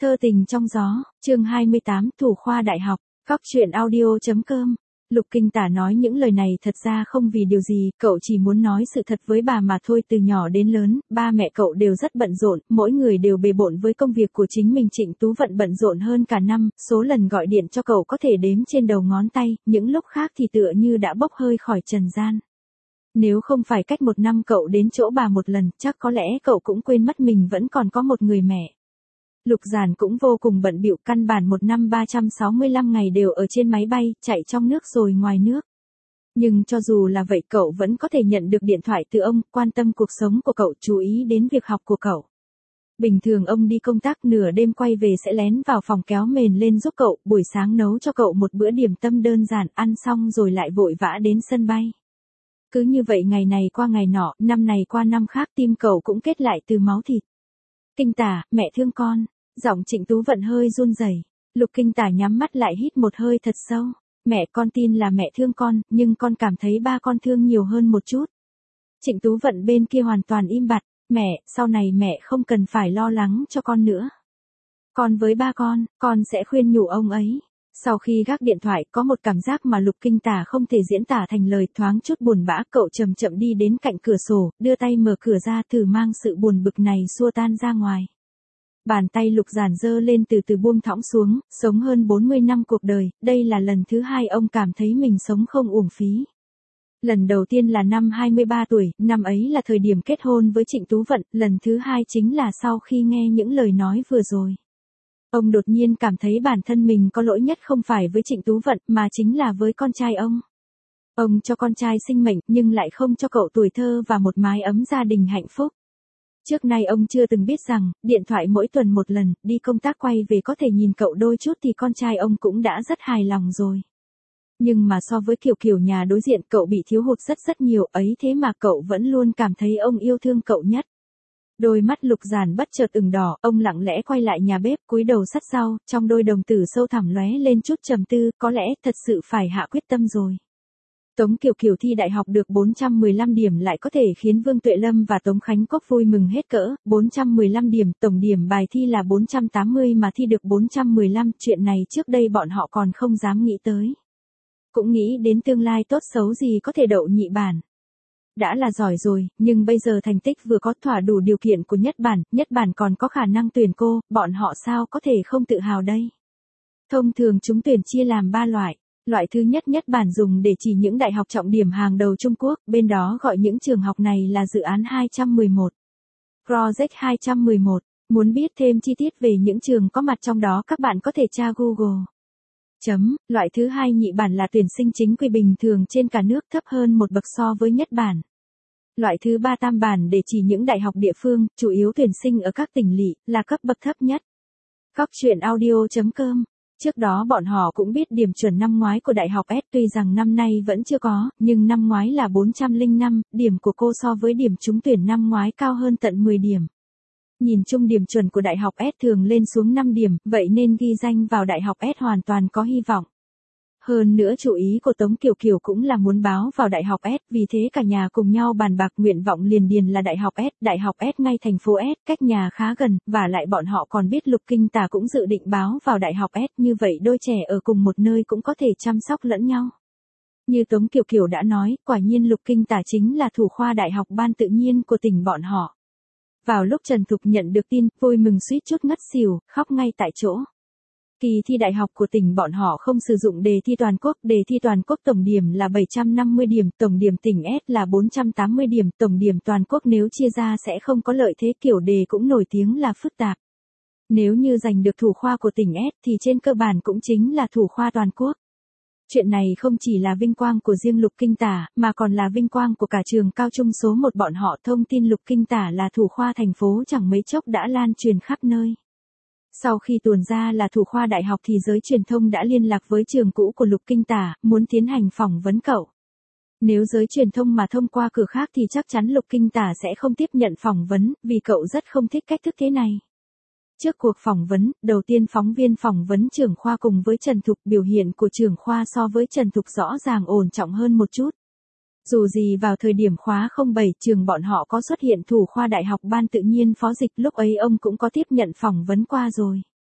Thơ tình trong gió, chương 28, thủ khoa đại học, Cóc truyện audio.com. Lục Kinh Tả nói những lời này thật ra không vì điều gì, cậu chỉ muốn nói sự thật với bà mà thôi. Từ nhỏ đến lớn, ba mẹ cậu đều rất bận rộn, mỗi người đều bề bộn với công việc của chính mình. Trịnh Tú Vận bận rộn hơn cả năm, số lần gọi điện cho cậu có thể đếm trên đầu ngón tay, những lúc khác thì tựa như đã bốc hơi khỏi trần gian. Nếu không phải cách một năm cậu đến chỗ bà một lần, chắc có lẽ cậu cũng quên mất mình vẫn còn có một người mẹ. Lục Giản cũng vô cùng bận bịu, căn bản một năm 365 ngày đều ở trên máy bay, chạy trong nước rồi ngoài nước. Nhưng cho dù là vậy cậu vẫn có thể nhận được điện thoại từ ông, quan tâm cuộc sống của cậu, chú ý đến việc học của cậu. Bình thường ông đi công tác nửa đêm quay về sẽ lén vào phòng kéo mền lên giúp cậu, buổi sáng nấu cho cậu một bữa điểm tâm đơn giản, ăn xong rồi lại vội vã đến sân bay. Cứ như vậy ngày này qua ngày nọ, năm này qua năm khác, tim cậu cũng kết lại từ máu thịt. Kinh Tả, mẹ thương con. Giọng Trịnh Tú Vận hơi run rẩy. Lục Kinh Tả nhắm mắt lại hít một hơi thật sâu. Mẹ con tin là mẹ thương con, nhưng con cảm thấy ba con thương nhiều hơn một chút. Trịnh Tú Vận bên kia hoàn toàn im bặt. Mẹ, sau này mẹ không cần phải lo lắng cho con nữa. Con với ba con sẽ khuyên nhủ ông ấy. Sau khi gác điện thoại, có một cảm giác mà Lục Kinh Tả không thể diễn tả thành lời, thoáng chút buồn bã. Cậu chậm chậm đi đến cạnh cửa sổ, đưa tay mở cửa ra, thử mang sự buồn bực này xua tan ra ngoài. Bàn tay Lục Giản giơ lên từ từ buông thõng xuống, sống hơn 40 năm cuộc đời, đây là lần thứ hai ông cảm thấy mình sống không uổng phí. Lần đầu tiên là năm 23 tuổi, năm ấy là thời điểm kết hôn với Trịnh Tú Vận, lần thứ hai chính là sau khi nghe những lời nói vừa rồi. Ông đột nhiên cảm thấy bản thân mình có lỗi nhất không phải với Trịnh Tú Vận, mà chính là với con trai ông. Ông cho con trai sinh mệnh, nhưng lại không cho cậu tuổi thơ và một mái ấm gia đình hạnh phúc. Trước nay ông chưa từng biết rằng, điện thoại mỗi tuần một lần, đi công tác quay về có thể nhìn cậu đôi chút thì con trai ông cũng đã rất hài lòng rồi. Nhưng mà so với kiểu nhà đối diện, cậu bị thiếu hụt rất nhiều, ấy thế mà cậu vẫn luôn cảm thấy ông yêu thương cậu nhất. Đôi mắt Lục Giản bất chợt ửng đỏ, ông lặng lẽ quay lại nhà bếp, cúi đầu xắt rau, trong đôi đồng tử sâu thẳm lóe lên chút trầm tư, có lẽ thật sự phải hạ quyết tâm rồi. Tống Kiều thi đại học được 415 điểm lại có thể khiến Vương Tuệ Lâm và Tống Khánh Quốc vui mừng hết cỡ, 415 điểm, tổng điểm bài thi là 480 mà thi được 415, chuyện này trước đây bọn họ còn không dám nghĩ tới. Cũng nghĩ đến tương lai tốt xấu gì có thể đậu nhị bản. Đã là giỏi rồi, nhưng bây giờ thành tích vừa có thỏa đủ điều kiện của nhất bản còn có khả năng tuyển cô, bọn họ sao có thể không tự hào đây. Thông thường chúng tuyển chia làm 3 loại. Loại thứ nhất bản dùng để chỉ những đại học trọng điểm hàng đầu Trung Quốc, bên đó gọi những trường học này là dự án 211. Project 211. Muốn biết thêm chi tiết về những trường có mặt trong đó các bạn có thể tra Google. Loại thứ hai nhị bản là tuyển sinh chính quy bình thường trên cả nước, thấp hơn một bậc so với nhất bản. Loại thứ ba tam bản để chỉ những đại học địa phương, chủ yếu tuyển sinh ở các tỉnh lỵ, là cấp bậc thấp nhất. Cóc truyện audio.com. Trước đó bọn họ cũng biết điểm chuẩn năm ngoái của Đại học S, tuy rằng năm nay vẫn chưa có, nhưng năm ngoái là 405, điểm của cô so với điểm trúng tuyển năm ngoái cao hơn tận 10 điểm. Nhìn chung điểm chuẩn của Đại học S thường lên xuống 5 điểm, vậy nên ghi danh vào Đại học S hoàn toàn có hy vọng. Hơn nữa chủ ý của Tống Kiều cũng là muốn báo vào Đại học S, vì thế cả nhà cùng nhau bàn bạc, nguyện vọng liền điền là Đại học S ngay thành phố S, cách nhà khá gần, và lại bọn họ còn biết Lục Kinh Tả cũng dự định báo vào Đại học S, như vậy đôi trẻ ở cùng một nơi cũng có thể chăm sóc lẫn nhau. Như Tống Kiều đã nói, quả nhiên Lục Kinh Tả chính là thủ khoa Đại học Ban Tự nhiên của tỉnh bọn họ. Vào lúc Trần Thục nhận được tin, vui mừng suýt chút ngất xỉu, khóc ngay tại chỗ. Kỳ thi đại học của tỉnh bọn họ không sử dụng đề thi toàn quốc tổng điểm là 750 điểm, tổng điểm tỉnh S là 480 điểm, tổng điểm toàn quốc nếu chia ra sẽ không có lợi thế, kiểu đề cũng nổi tiếng là phức tạp. Nếu như giành được thủ khoa của tỉnh S thì trên cơ bản cũng chính là thủ khoa toàn quốc. Chuyện này không chỉ là vinh quang của riêng Lục Kinh Tả, mà còn là vinh quang của cả trường cao trung số 1 bọn họ. Thông tin Lục Kinh Tả là thủ khoa thành phố chẳng mấy chốc đã lan truyền khắp nơi. Sau khi tuồn ra là thủ khoa đại học thì giới truyền thông đã liên lạc với trường cũ của Lục Kinh Tả, muốn tiến hành phỏng vấn cậu. Nếu giới truyền thông mà thông qua cửa khác thì chắc chắn Lục Kinh Tả sẽ không tiếp nhận phỏng vấn, vì cậu rất không thích cách thức thế này. Trước cuộc phỏng vấn, đầu tiên phóng viên phỏng vấn trưởng khoa cùng với Trần Thục, biểu hiện của trưởng khoa so với Trần Thục rõ ràng ổn trọng hơn một chút. Dù gì vào thời điểm khóa 07 trường bọn họ có xuất hiện thủ khoa Đại học Ban Tự nhiên Phó Dịch, lúc ấy ông cũng có tiếp nhận phỏng vấn qua rồi.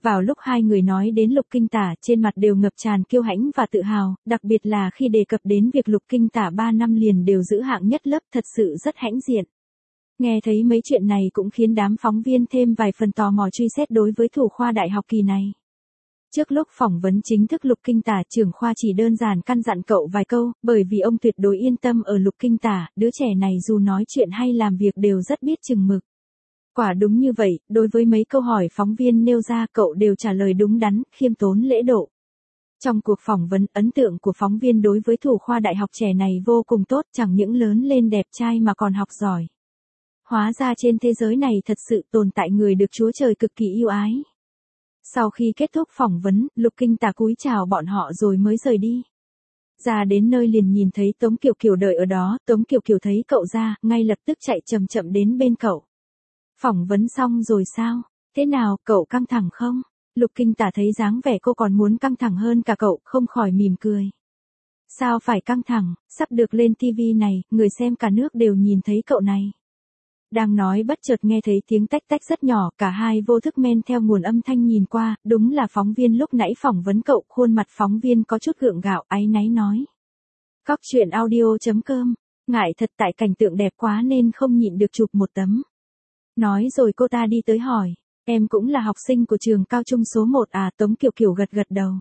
Vào lúc hai người nói đến Lục Kinh Tả, trên mặt đều ngập tràn kiêu hãnh và tự hào, đặc biệt là khi đề cập đến việc Lục Kinh Tả 3 năm liền đều giữ hạng nhất lớp, thật sự rất hãnh diện. Nghe thấy mấy chuyện này cũng khiến đám phóng viên thêm vài phần tò mò truy xét đối với thủ khoa đại học kỳ này. Trước lúc phỏng vấn chính thức Lục Kinh Tả, trưởng khoa chỉ đơn giản căn dặn cậu vài câu, bởi vì ông tuyệt đối yên tâm ở Lục Kinh Tả, đứa trẻ này dù nói chuyện hay làm việc đều rất biết chừng mực. Quả đúng như vậy, đối với mấy câu hỏi phóng viên nêu ra cậu đều trả lời đúng đắn, khiêm tốn lễ độ. Trong cuộc phỏng vấn, ấn tượng của phóng viên đối với thủ khoa đại học trẻ này vô cùng tốt, chẳng những lớn lên đẹp trai mà còn học giỏi. Hóa ra trên thế giới này thật sự tồn tại người được Chúa Trời cực kỳ yêu ái. Sau khi kết thúc phỏng vấn, Lục Kinh Tả cúi chào bọn họ rồi mới rời đi. Ra đến nơi liền nhìn thấy Tống Kiều Kiều đợi ở đó, Tống Kiều Kiều thấy cậu ra, ngay lập tức chạy chậm chậm đến bên cậu. Phỏng vấn xong rồi sao? Thế nào, cậu căng thẳng không? Lục Kinh Tả thấy dáng vẻ cô còn muốn căng thẳng hơn cả cậu, không khỏi mỉm cười. Sao phải căng thẳng, sắp được lên TV này, người xem cả nước đều nhìn thấy cậu này. Đang nói bất chợt nghe thấy tiếng tách tách rất nhỏ, cả hai vô thức men theo nguồn âm thanh nhìn qua, đúng là phóng viên lúc nãy phỏng vấn cậu, khuôn mặt phóng viên có chút gượng gạo, áy náy nói. Cóc truyện audio.com, ngại thật tại cảnh tượng đẹp quá nên không nhịn được chụp một tấm. Nói rồi cô ta đi tới hỏi, em cũng là học sinh của trường cao trung số 1 à? Tống Kiều Kiều gật gật đầu.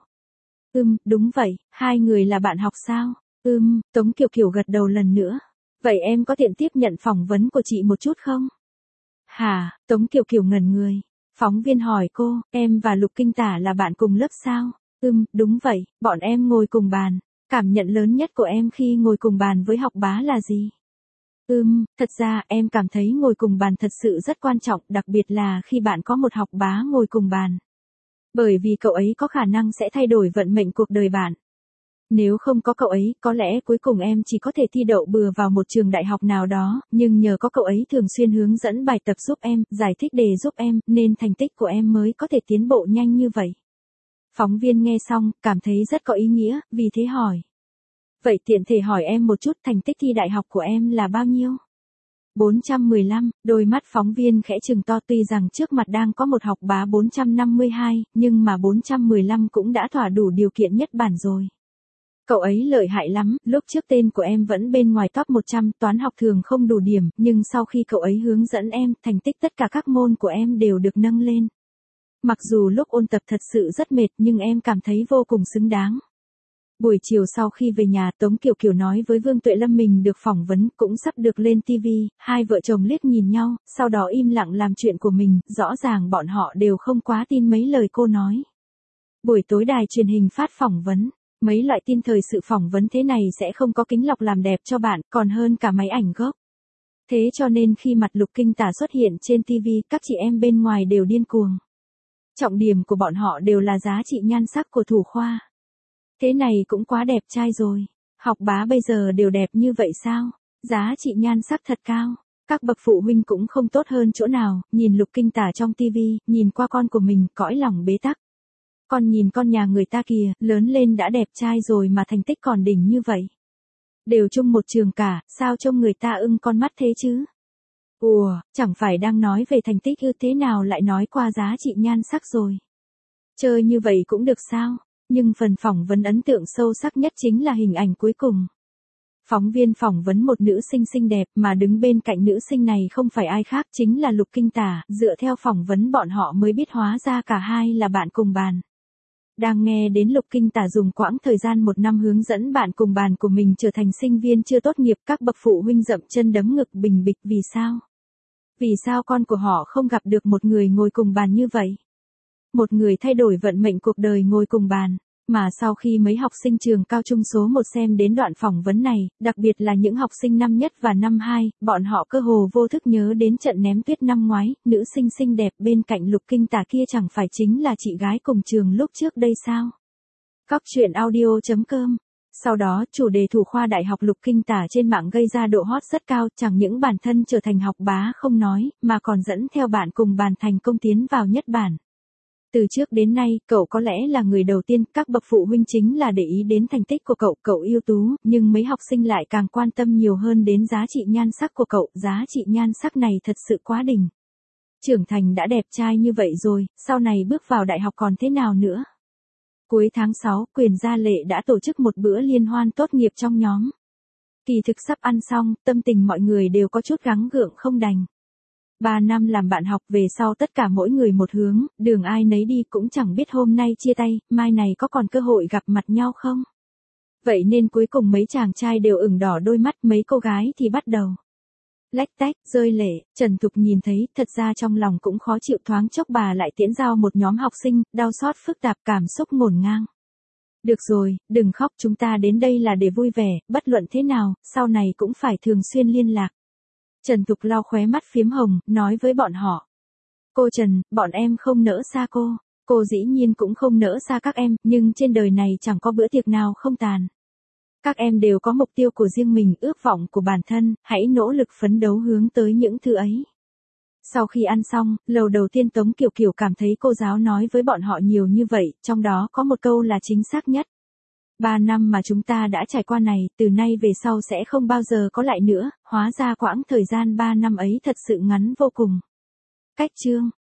Đúng vậy, hai người là bạn học sao? Tống Kiều Kiều gật đầu lần nữa. Vậy em có tiện tiếp nhận phỏng vấn của chị một chút không? Hả? Tống Kiều Kiều ngẩn người. Phóng viên hỏi cô, em và Lục Kinh Tả là bạn cùng lớp sao? Đúng vậy, bọn em ngồi cùng bàn. Cảm nhận lớn nhất của em khi ngồi cùng bàn với học bá là gì? Thật ra em cảm thấy ngồi cùng bàn thật sự rất quan trọng, đặc biệt là khi bạn có một học bá ngồi cùng bàn. Bởi vì cậu ấy có khả năng sẽ thay đổi vận mệnh cuộc đời bạn. Nếu không có cậu ấy, có lẽ cuối cùng em chỉ có thể thi đậu bừa vào một trường đại học nào đó, nhưng nhờ có cậu ấy thường xuyên hướng dẫn bài tập giúp em, giải thích đề giúp em, nên thành tích của em mới có thể tiến bộ nhanh như vậy. Phóng viên nghe xong, cảm thấy rất có ý nghĩa, vì thế hỏi. Vậy tiện thể hỏi em một chút, thành tích thi đại học của em là bao nhiêu? 415, đôi mắt phóng viên khẽ trừng to, tuy rằng trước mặt đang có một học bá 452, nhưng mà 415 cũng đã thỏa đủ điều kiện nhất bản rồi. Cậu ấy lợi hại lắm, lúc trước tên của em vẫn bên ngoài top 100, toán học thường không đủ điểm, nhưng sau khi cậu ấy hướng dẫn em, thành tích tất cả các môn của em đều được nâng lên. Mặc dù lúc ôn tập thật sự rất mệt, nhưng em cảm thấy vô cùng xứng đáng. Buổi chiều sau khi về nhà, Tống Kiều Kiều nói với Vương Tuệ Lâm mình được phỏng vấn, cũng sắp được lên TV, hai vợ chồng liếc nhìn nhau, sau đó im lặng làm chuyện của mình, rõ ràng bọn họ đều không quá tin mấy lời cô nói. Buổi tối đài truyền hình phát phỏng vấn, mấy loại tin thời sự phỏng vấn thế này sẽ không có kính lọc làm đẹp cho bạn, còn hơn cả máy ảnh gốc. Thế cho nên khi mặt Lục Kinh Tả xuất hiện trên TV, các chị em bên ngoài đều điên cuồng. Trọng điểm của bọn họ đều là giá trị nhan sắc của thủ khoa. Thế này cũng quá đẹp trai rồi. Học bá bây giờ đều đẹp như vậy sao? Giá trị nhan sắc thật cao. Các bậc phụ huynh cũng không tốt hơn chỗ nào, nhìn Lục Kinh Tả trong TV, nhìn qua con của mình, cõi lòng bế tắc. Con nhìn con nhà người ta kìa, lớn lên đã đẹp trai rồi mà thành tích còn đỉnh như vậy. Đều chung một trường cả, sao trông người ta ưng con mắt thế chứ? Ủa, chẳng phải đang nói về thành tích ư, thế nào lại nói qua giá trị nhan sắc rồi? Chơi như vậy cũng được sao? Nhưng phần phỏng vấn ấn tượng sâu sắc nhất chính là hình ảnh cuối cùng. Phóng viên phỏng vấn một nữ sinh xinh đẹp, mà đứng bên cạnh nữ sinh này không phải ai khác, chính là Lục Kinh Tả, dựa theo phỏng vấn bọn họ mới biết hóa ra cả hai là bạn cùng bàn. Đang nghe đến Lục Kinh Tả dùng quãng thời gian 1 năm hướng dẫn bạn cùng bàn của mình trở thành sinh viên chưa tốt nghiệp, các bậc phụ huynh dậm chân đấm ngực bình bịch, vì sao? Vì sao con của họ không gặp được một người ngồi cùng bàn như vậy? Một người thay đổi vận mệnh cuộc đời ngồi cùng bàn. Mà sau khi mấy học sinh trường cao trung số 1 xem đến đoạn phỏng vấn này, đặc biệt là những học sinh năm nhất và năm 2, bọn họ cơ hồ vô thức nhớ đến trận ném tuyết năm ngoái, nữ sinh xinh đẹp bên cạnh Lục Kinh Tả kia chẳng phải chính là chị gái cùng trường lúc trước đây sao? Cóc truyện audio.com. Sau đó, chủ đề thủ khoa đại học Lục Kinh Tả trên mạng gây ra độ hot rất cao, chẳng những bản thân trở thành học bá không nói, mà còn dẫn theo bạn cùng bàn thành công tiến vào nhất bản. Từ trước đến nay, cậu có lẽ là người đầu tiên, các bậc phụ huynh chính là để ý đến thành tích của cậu, cậu ưu tú, nhưng mấy học sinh lại càng quan tâm nhiều hơn đến giá trị nhan sắc của cậu, giá trị nhan sắc này thật sự quá đỉnh. trưởng thành đã đẹp trai như vậy rồi, sau này bước vào đại học còn thế nào nữa. Cuối tháng 6, Quyền Gia Lệ đã tổ chức một bữa liên hoan tốt nghiệp trong nhóm. Kỳ thực sắp ăn xong, tâm tình mọi người đều có chút gắng gượng không đành. 3 năm làm bạn học về sau tất cả mỗi người một hướng, đường ai nấy đi cũng chẳng biết hôm nay chia tay, mai này có còn cơ hội gặp mặt nhau không. Vậy nên cuối cùng mấy chàng trai đều ửng đỏ đôi mắt, mấy cô gái thì bắt đầu lách tách, rơi lệ. Trần Thục nhìn thấy, thật ra trong lòng cũng khó chịu, thoáng chốc bà lại tiễn giao một nhóm học sinh, đau xót phức tạp, cảm xúc ngổn ngang. Được rồi, đừng khóc, chúng ta đến đây là để vui vẻ, bất luận thế nào, sau này cũng phải thường xuyên liên lạc. Trần Thục lau khóe mắt phiếm hồng, nói với bọn họ. Cô Trần, bọn em không nỡ xa cô. Cô dĩ nhiên cũng không nỡ xa các em, nhưng trên đời này chẳng có bữa tiệc nào không tàn. Các em đều có mục tiêu của riêng mình, ước vọng của bản thân, hãy nỗ lực phấn đấu hướng tới những thứ ấy. Sau khi ăn xong, lầu đầu tiên Tống Kiều Kiều cảm thấy cô giáo nói với bọn họ nhiều như vậy, trong đó có một câu là chính xác nhất. 3 năm mà chúng ta đã trải qua này, từ nay về sau sẽ không bao giờ có lại nữa, hóa ra quãng thời gian 3 năm ấy thật sự ngắn vô cùng. Cách chương